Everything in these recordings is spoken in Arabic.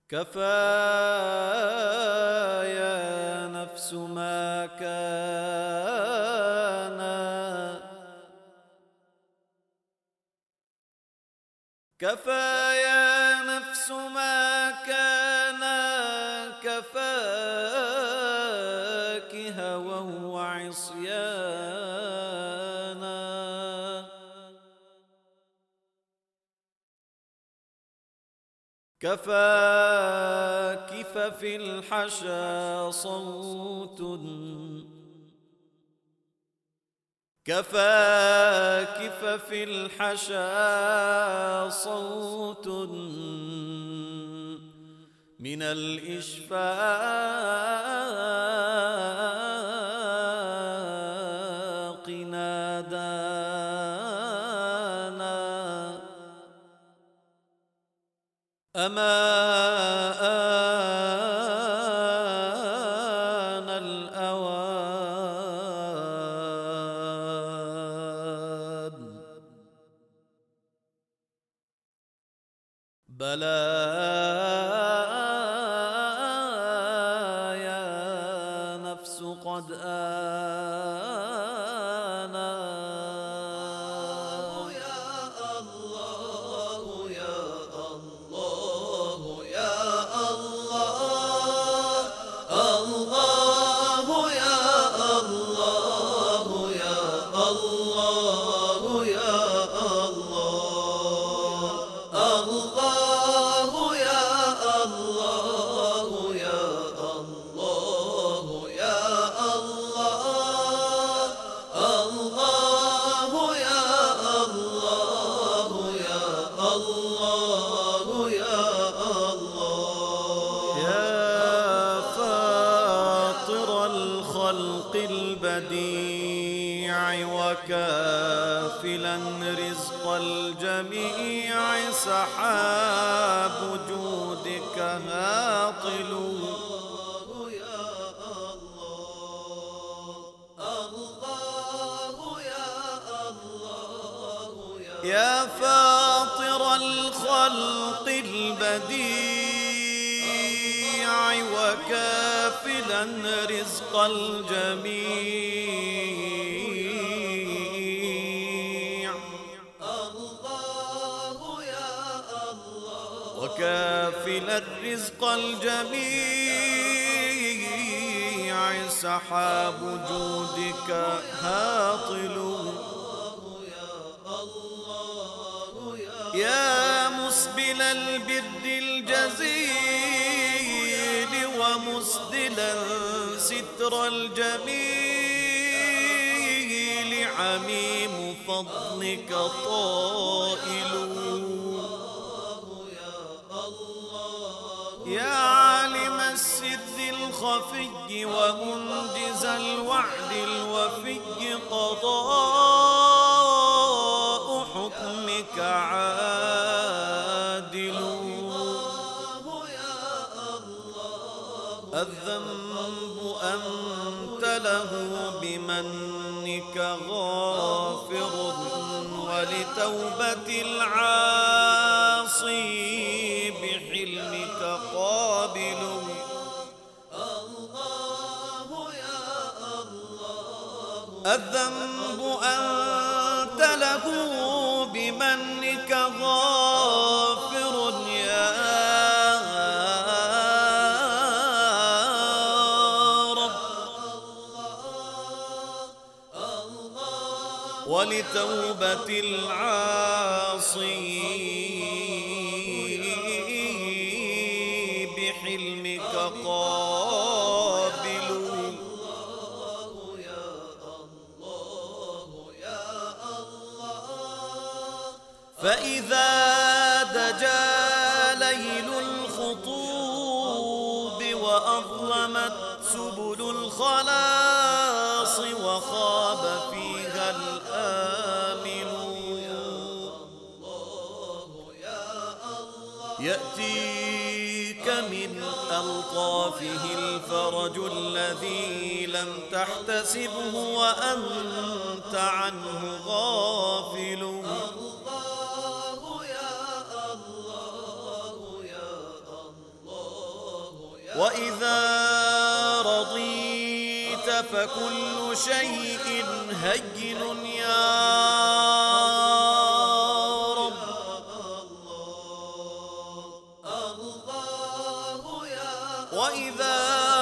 كفى يا نفس ما كان، كفى يا نفس ما كان، كفاك هوى وعصيانا. كفاك ففي الحشا صوت، كفاك ففي الحشا صوت من الإشفاق نادانا. أما آن الأوان، بلى يا نفس قد آنا. الخلق البديع وكافلا رزق الجميع، سحاب جودك هاطل. يا فاطر الخلق البديع وكافلا رزق الجميع، وكافلا رزق الجميع، سحاب جودك هاطل. يا مسبل البر الجزيل ومسدلا ستر الجميل، عميم فضلك طائل. يا عالم السر الخفي ومنجز الوعد الوفي، قضاء حكمك عادل. الذنب أنت له بمنك غافر، ولتوبة العاصي بحلمك قابل. الذنب أنت له بمنك غافر، يا رب، ولتوبة العاصي بحلمك قابل. فإذا دجا ليل الخطوب وأظلمت سبل الخلاص، وخاب فيها الآمن، يأتيك من ألطافه الفرج الذي لم تحتسبه وأنت عنه غافل. وإذا رضيت فكل شيء هين يا رب. وإذا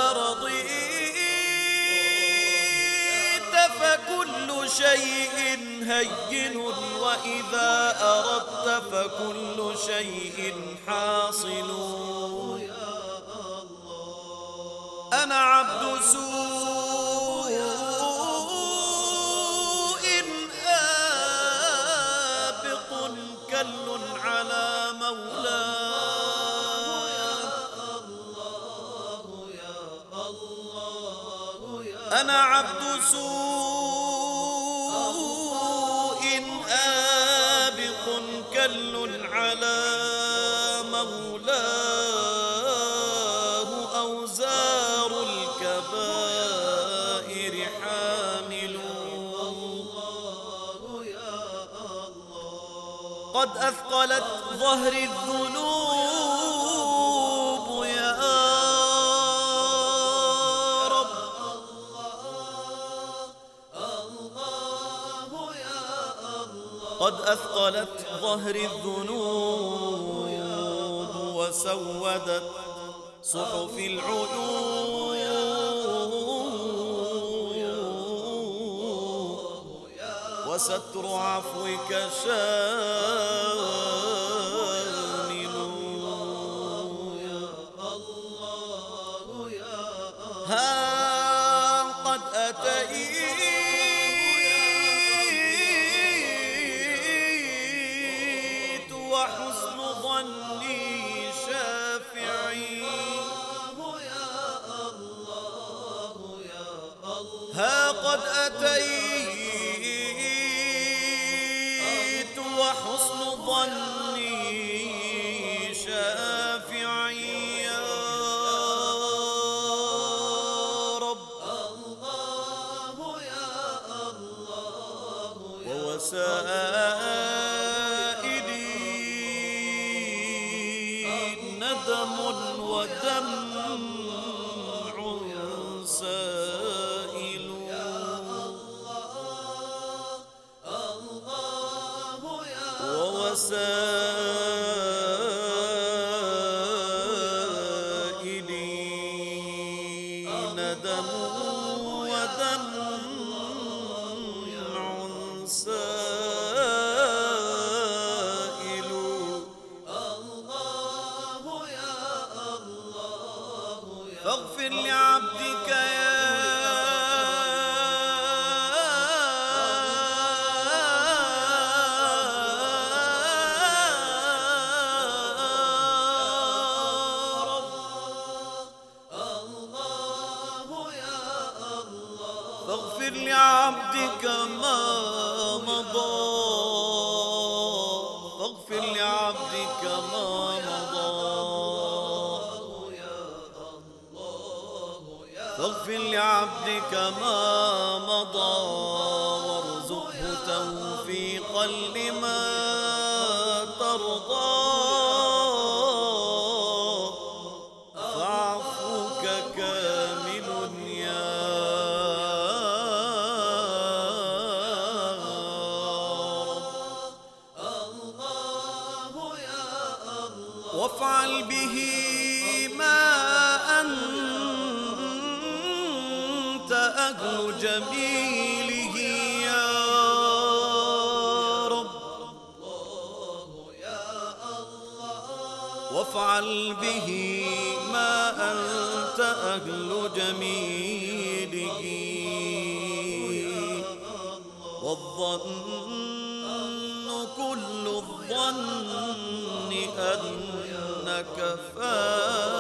رضيت فكل شيء هين وإذا أردت فكل شيء حاصل. أنا عبد سوء آبق كل على مولاي. أنا عبد سوء آبق كل على مولاه. أوزار الكبائر حامل قد أثقلت ظهر الذنوب يا رب. قد أثقلت ظهر الذنوب وسودت صحف العيوب. وستر عفوك شامل. ها قد أتيت وحسن ظني شافعي. ها قد أتيت وحسن ظني شافعي يا رب. ووسائلي ندم ودمع سائل. ووسائلي ندم ودمع سائل. فاغفر لعبدك يا فاغفر لعبدك ما مضى. فاغفر لعبدك ما مضى. فاغفر لعبدك ما مضى. وارزقه توفيقا لما ترضى. فعفوك كامل يا وافعل به ما أنت أهل جميله يا رب. وافعل به ما أنت أهل جميله. والظن كل الظن أنك فاعل